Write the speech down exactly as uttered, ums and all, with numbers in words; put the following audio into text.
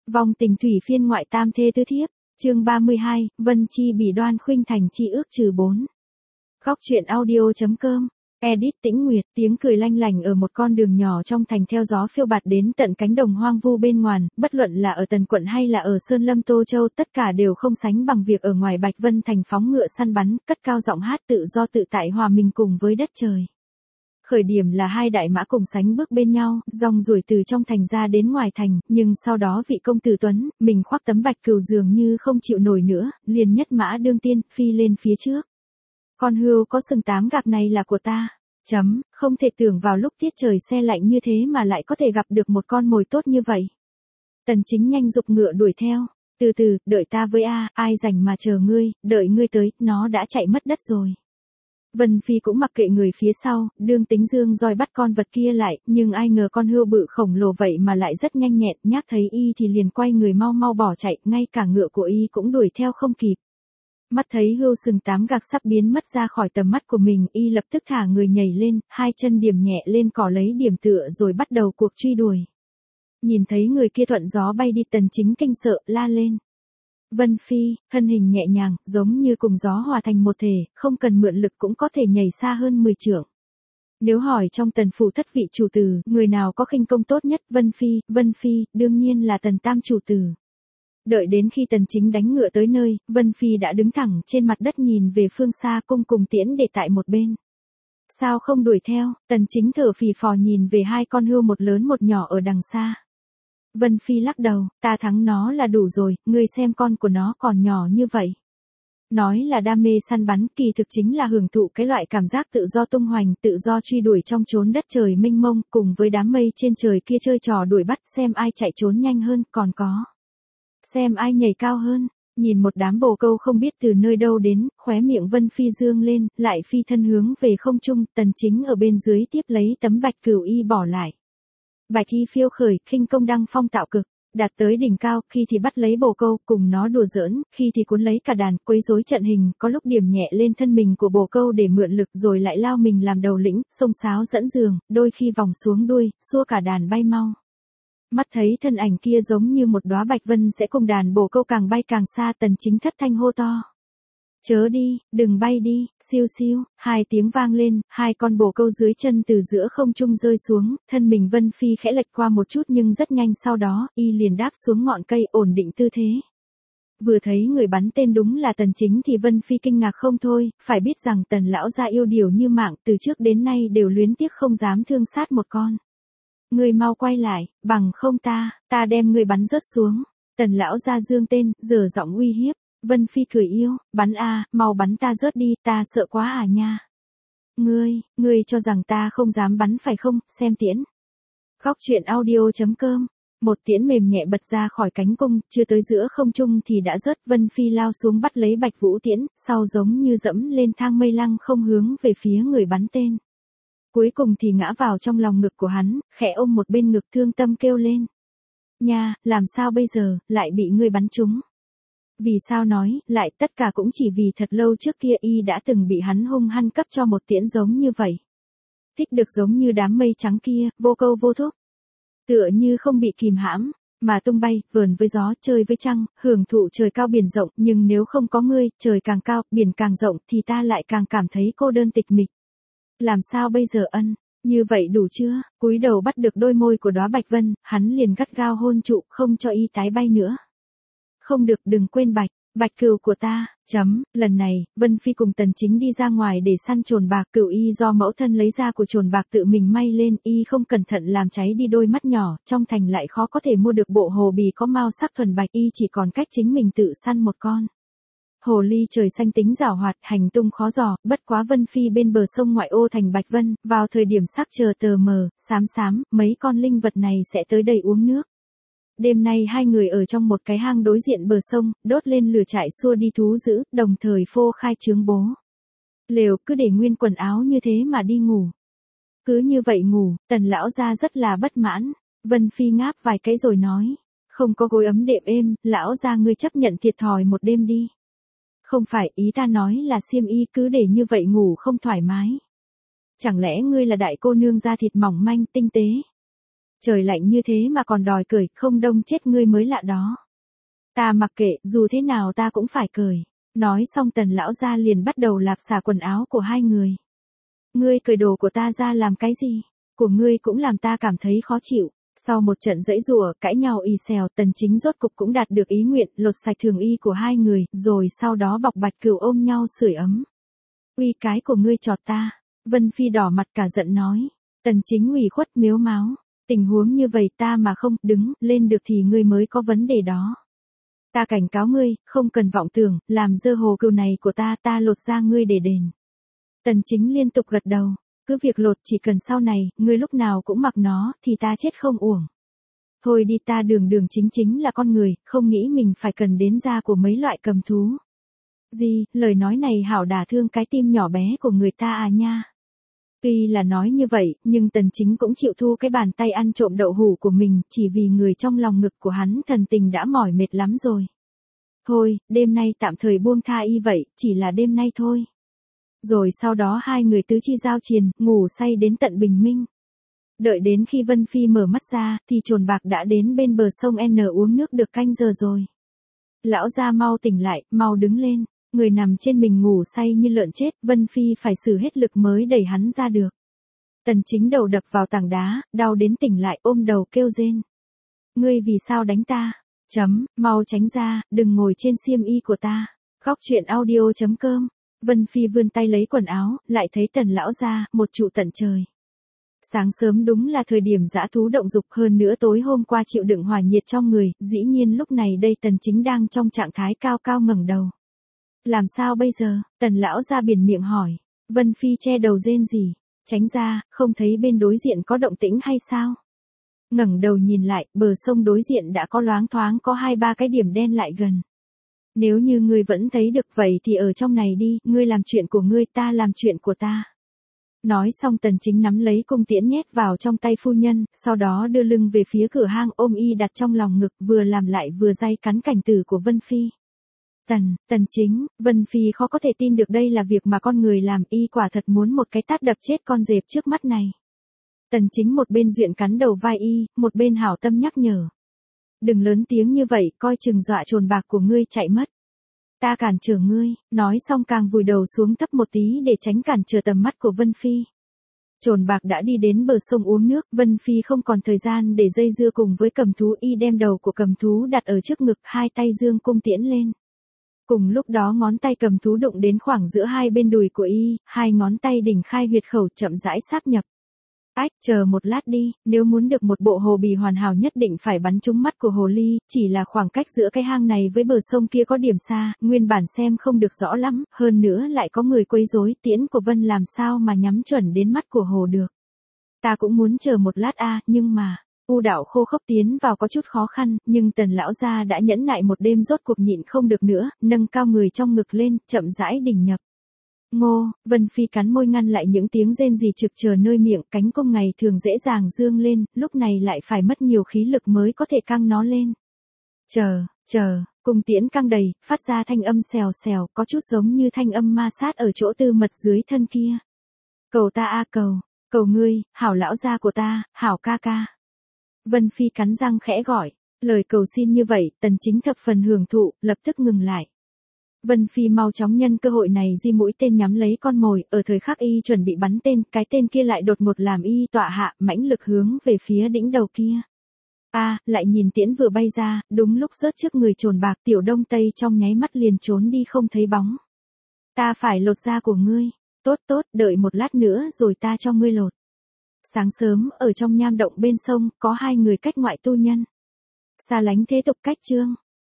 Vong tình thủy phiên ngoại tam thê tứ thiếp, chương ba mươi hai, Vân Chi bỉ đoan khuynh thành chi ước trừ bốn. Góc truyện audio.com, edit Tĩnh Nguyệt, tiếng cười lanh lảnh ở một con đường nhỏ trong thành theo gió phiêu bạt đến tận cánh đồng hoang vu bên ngoài, bất luận là ở Tần quận hay là ở Sơn Lâm Tô Châu, tất cả đều không sánh bằng việc ở ngoài Bạch Vân thành phóng ngựa săn bắn, cất cao giọng hát tự do tự tại hòa mình cùng với đất trời. Khởi điểm là hai đại mã cùng sánh bước bên nhau, dòng ruổi từ trong thành ra đến ngoài thành, nhưng sau đó vị công tử Tuấn, mình khoác tấm bạch cừu dường như không chịu nổi nữa, liền nhất mã đương tiên, phi lên phía trước. Con hươu có sừng tám gạc này là của ta. Chấm, không thể tưởng vào lúc tiết trời se lạnh như thế mà lại có thể gặp được một con mồi tốt như vậy. Tần Chính nhanh giục ngựa đuổi theo, từ từ, đợi ta với a, ai rảnh mà chờ ngươi, đợi ngươi tới, nó đã chạy mất đất rồi. Vân Phi cũng mặc kệ người phía sau, đương tính dương roi bắt con vật kia lại, nhưng ai ngờ con hươu bự khổng lồ vậy mà lại rất nhanh nhẹn, nhác thấy y thì liền quay người mau mau bỏ chạy, ngay cả ngựa của y cũng đuổi theo không kịp. Mắt thấy hươu sừng tám gạc sắp biến mất ra khỏi tầm mắt của mình, y lập tức thả người nhảy lên, hai chân điểm nhẹ lên cỏ lấy điểm tựa rồi bắt đầu cuộc truy đuổi. Nhìn thấy người kia thuận gió bay đi, Tần Chính kinh sợ, la lên. Vân Phi, thân hình nhẹ nhàng, giống như cùng gió hòa thành một thể, không cần mượn lực cũng có thể nhảy xa hơn mười trượng. Nếu hỏi trong Tần phủ thất vị chủ tử, người nào có khinh công tốt nhất, Vân Phi, Vân Phi, đương nhiên là Tần tam chủ tử. Đợi đến khi Tần Chính đánh ngựa tới nơi, Vân Phi đã đứng thẳng trên mặt đất nhìn về phương xa, cung cùng tiễn để tại một bên. Sao không đuổi theo? Tần Chính thở phì phò nhìn về hai con hươu một lớn một nhỏ ở đằng xa. Vân Phi lắc đầu, ta thắng nó là đủ rồi, ngươi xem con của nó còn nhỏ như vậy. Nói là đam mê săn bắn, kỳ thực chính là hưởng thụ cái loại cảm giác tự do tung hoành, tự do truy đuổi trong chốn đất trời mênh mông, cùng với đám mây trên trời kia chơi trò đuổi bắt, xem ai chạy trốn nhanh hơn, còn có. Xem ai nhảy cao hơn. Nhìn một đám bồ câu không biết từ nơi đâu đến, khóe miệng Vân Phi dương lên, lại phi thân hướng về không trung, Tần Chính ở bên dưới tiếp lấy tấm bạch cửu y bỏ lại. Bạch y phiêu khởi, khinh công đăng phong tạo cực, đạt tới đỉnh cao, khi thì bắt lấy bồ câu, cùng nó đùa giỡn, khi thì cuốn lấy cả đàn, quấy rối trận hình, có lúc điểm nhẹ lên thân mình của bồ câu để mượn lực, rồi lại lao mình làm đầu lĩnh, xông xáo dẫn giường, đôi khi vòng xuống đuôi, xua cả đàn bay mau. Mắt thấy thân ảnh kia giống như một đóa bạch vân sẽ cùng đàn bồ câu càng bay càng xa, Tần Chính thất thanh hô to. Chớ đi, đừng bay đi, siêu siêu, hai tiếng vang lên, hai con bồ câu dưới chân từ giữa không trung rơi xuống, thân mình Vân Phi khẽ lệch qua một chút nhưng rất nhanh sau đó, y liền đáp xuống ngọn cây ổn định tư thế. Vừa thấy người bắn tên đúng là Tần Chính thì Vân Phi kinh ngạc không thôi, phải biết rằng Tần lão gia yêu điều như mạng, từ trước đến nay đều luyến tiếc không dám thương sát một con. Ngươi mau quay lại, bằng không ta, ta đem ngươi bắn rớt xuống. Tần lão gia dương tên, giở giọng uy hiếp. Vân Phi cười yêu, bắn a, mau bắn ta rớt đi, ta sợ quá à nha. Ngươi, ngươi cho rằng ta không dám bắn phải không, xem tiễn. Góc truyện audio.com, một tiễn mềm nhẹ bật ra khỏi cánh cung, chưa tới giữa không trung thì đã rớt. Vân Phi lao xuống bắt lấy bạch vũ tiễn, sau giống như dẫm lên thang mây lăng không hướng về phía người bắn tên. Cuối cùng thì ngã vào trong lòng ngực của hắn, khẽ ôm một bên ngực thương tâm kêu lên. Nha, làm sao bây giờ, lại bị ngươi bắn trúng. Vì sao nói, lại tất cả cũng chỉ vì thật lâu trước kia y đã từng bị hắn hung hăng cấp cho một tiễn giống như vậy. Thích được giống như đám mây trắng kia, vô câu vô thúc. Tựa như không bị kìm hãm, mà tung bay, vờn với gió, chơi với trăng, hưởng thụ trời cao biển rộng, nhưng nếu không có ngươi, trời càng cao, biển càng rộng thì ta lại càng cảm thấy cô đơn tịch mịch. Làm sao bây giờ ân, như vậy đủ chưa? Cúi đầu bắt được đôi môi của đóa bạch vân, hắn liền gắt gao hôn trụ, không cho y tái bay nữa. Không được, đừng quên bạch, bạch cừu của ta, chấm, lần này, Vân Phi cùng Tần Chính đi ra ngoài để săn trồn bạc, cừu y do mẫu thân lấy ra của trồn bạc tự mình may lên, y không cẩn thận làm cháy đi đôi mắt nhỏ, trong thành lại khó có thể mua được bộ hồ bì có mao sắc thuần bạch, y chỉ còn cách chính mình tự săn một con. Hồ ly trời xanh tính giảo hoạt, hành tung khó dò, bất quá Vân Phi bên bờ sông ngoại ô thành Bạch Vân, vào thời điểm sắc trời tờ mờ, xám xám, mấy con linh vật này sẽ tới đây uống nước. Đêm nay hai người ở trong một cái hang đối diện bờ sông, đốt lên lửa trại xua đi thú dữ, đồng thời phô khai trướng bố. Lều cứ để nguyên quần áo như thế mà đi ngủ. Cứ như vậy ngủ, Tần lão gia rất là bất mãn. Vân Phi ngáp vài cái rồi nói, không có gối ấm đệm êm, lão gia ngươi chấp nhận thiệt thòi một đêm đi. Không phải, ý ta nói là xiêm y cứ để như vậy ngủ không thoải mái. Chẳng lẽ ngươi là đại cô nương da thịt mỏng manh, tinh tế? Trời lạnh như thế mà còn đòi cởi, không đông chết ngươi mới lạ đó. Ta mặc kệ, dù thế nào ta cũng phải cởi. Nói xong Tần lão gia liền bắt đầu lạp xả quần áo của hai người. Ngươi cởi đồ của ta ra làm cái gì? Của ngươi cũng làm ta cảm thấy khó chịu. Sau một trận giãy giụa, cãi nhau ì xèo, Tần Chính rốt cục cũng đạt được ý nguyện, lột sạch thường y của hai người, rồi sau đó Bọc Bạch Cửu ôm nhau sưởi ấm. Uy cái của ngươi chọt ta. Vân Phi đỏ mặt cả giận nói. Tần Chính ủy khuất miếu máo. Tình huống như vậy ta mà không đứng lên được thì ngươi mới có vấn đề đó. Ta cảnh cáo ngươi, không cần vọng tưởng, làm dơ hồ cừu này của ta, ta lột ra ngươi để đền. Tần Chính liên tục gật đầu. Cứ việc lột, chỉ cần sau này, ngươi lúc nào cũng mặc nó, thì ta chết không uổng. Thôi đi, ta Đường Đường chính chính là con người, không nghĩ mình phải cần đến da của mấy loại cầm thú. Gì, lời nói này hảo đả thương cái tim nhỏ bé của người ta à nha. Tuy là nói như vậy, nhưng Tần Chính cũng chịu thu cái bàn tay ăn trộm đậu hủ của mình, chỉ vì người trong lòng ngực của hắn thần tình đã mỏi mệt lắm rồi. Thôi, đêm nay tạm thời buông tha y vậy, chỉ là đêm nay thôi. Rồi sau đó hai người tứ chi giao triền, ngủ say đến tận bình minh. Đợi đến khi Vân Phi mở mắt ra, thì Trồn Bạc đã đến bên bờ sông N uống nước được canh giờ rồi. Lão gia mau tỉnh lại, mau đứng lên. Người nằm trên mình ngủ say như lợn chết, Vân Phi phải sử hết lực mới đẩy hắn ra được. Tần Chính đầu đập vào tảng đá, đau đến tỉnh lại, ôm đầu kêu rên. Ngươi vì sao đánh ta? Chấm, mau tránh ra, đừng ngồi trên xiêm y của ta. Góc truyện audio chấm com. Vân Phi vươn tay lấy quần áo, lại thấy Tần lão gia, một trụ tận trời. Sáng sớm đúng là thời điểm dã thú động dục, hơn nữa tối hôm qua chịu đựng hỏa nhiệt trong người, dĩ nhiên lúc này đây Tần Chính đang trong trạng thái cao cao ngẩng đầu. Làm sao bây giờ? Tần lão ra biển miệng hỏi. Vân Phi che đầu rên rỉ. Tránh ra, không thấy bên đối diện có động tĩnh hay sao? Ngẩng đầu nhìn lại, bờ sông đối diện đã có loáng thoáng có hai ba cái điểm đen lại gần. Nếu như ngươi vẫn thấy được vậy thì ở trong này đi, ngươi làm chuyện của ngươi, ta làm chuyện của ta. Nói xong Tần Chính nắm lấy cung tiễn nhét vào trong tay phu nhân, sau đó đưa lưng về phía cửa hang, ôm y đặt trong lòng ngực, vừa làm lại vừa day cắn cảnh tử của Vân Phi. Tần, Tần Chính, Vân Phi khó có thể tin được đây là việc mà con người làm, y quả thật muốn một cái tát đập chết con dẹp trước mắt này. Tần Chính một bên duyện cắn đầu vai y, một bên hảo tâm nhắc nhở. Đừng lớn tiếng như vậy, coi chừng dọa Trồn Bạc của ngươi chạy mất. Ta cản trở ngươi, nói xong càng vùi đầu xuống thấp một tí để tránh cản trở tầm mắt của Vân Phi. Trồn Bạc đã đi đến bờ sông uống nước, Vân Phi không còn thời gian để dây dưa cùng với cầm thú, y đem đầu của cầm thú đặt ở trước ngực, hai tay dương cung tiễn lên. Cùng lúc đó ngón tay cầm thú đụng đến khoảng giữa hai bên đùi của y, hai ngón tay đỉnh khai huyệt khẩu chậm rãi sáp nhập. Ách, chờ một lát đi, nếu muốn được một bộ hồ bì hoàn hảo nhất định phải bắn trúng mắt của hồ ly, chỉ là khoảng cách giữa cái hang này với bờ sông kia có điểm xa, nguyên bản xem không được rõ lắm, hơn nữa lại có người quấy rối, tiễn của Vân làm sao mà nhắm chuẩn đến mắt của hồ được. Ta cũng muốn chờ một lát a, nhưng mà... U đạo khô khốc tiến vào có chút khó khăn, nhưng Tần lão gia đã nhẫn nại một đêm rốt cuộc nhịn không được nữa, nâng cao người trong ngực lên, chậm rãi đỉnh nhập. Ngô, Vân Phi cắn môi ngăn lại những tiếng rên rỉ trực chờ nơi miệng, cánh cung ngày thường dễ dàng dương lên, lúc này lại phải mất nhiều khí lực mới có thể căng nó lên. Chờ, chờ, cung tiễn căng đầy, phát ra thanh âm xèo xèo, có chút giống như thanh âm ma sát ở chỗ tư mật dưới thân kia. Cầu ta a cầu, cầu ngươi, hảo lão gia của ta, hảo ca ca. Vân Phi cắn răng khẽ gọi, lời cầu xin như vậy, Tần Chính thập phần hưởng thụ, lập tức ngừng lại. Vân Phi mau chóng nhân cơ hội này di mũi tên nhắm lấy con mồi, ở thời khắc y chuẩn bị bắn tên, cái tên kia lại đột ngột làm y tọa hạ, mãnh lực hướng về phía đỉnh đầu kia. A, à, lại nhìn tiễn vừa bay ra, đúng lúc rớt trước người Trồn Bạc, Tiểu Đông Tây trong nháy mắt liền trốn đi không thấy bóng. Ta phải lột da của ngươi, tốt tốt, đợi một lát nữa rồi ta cho ngươi lột. Sáng sớm, ở trong nham động bên sông, có hai người cách ngoại tu nhân. Xa lánh thế tục cách chương.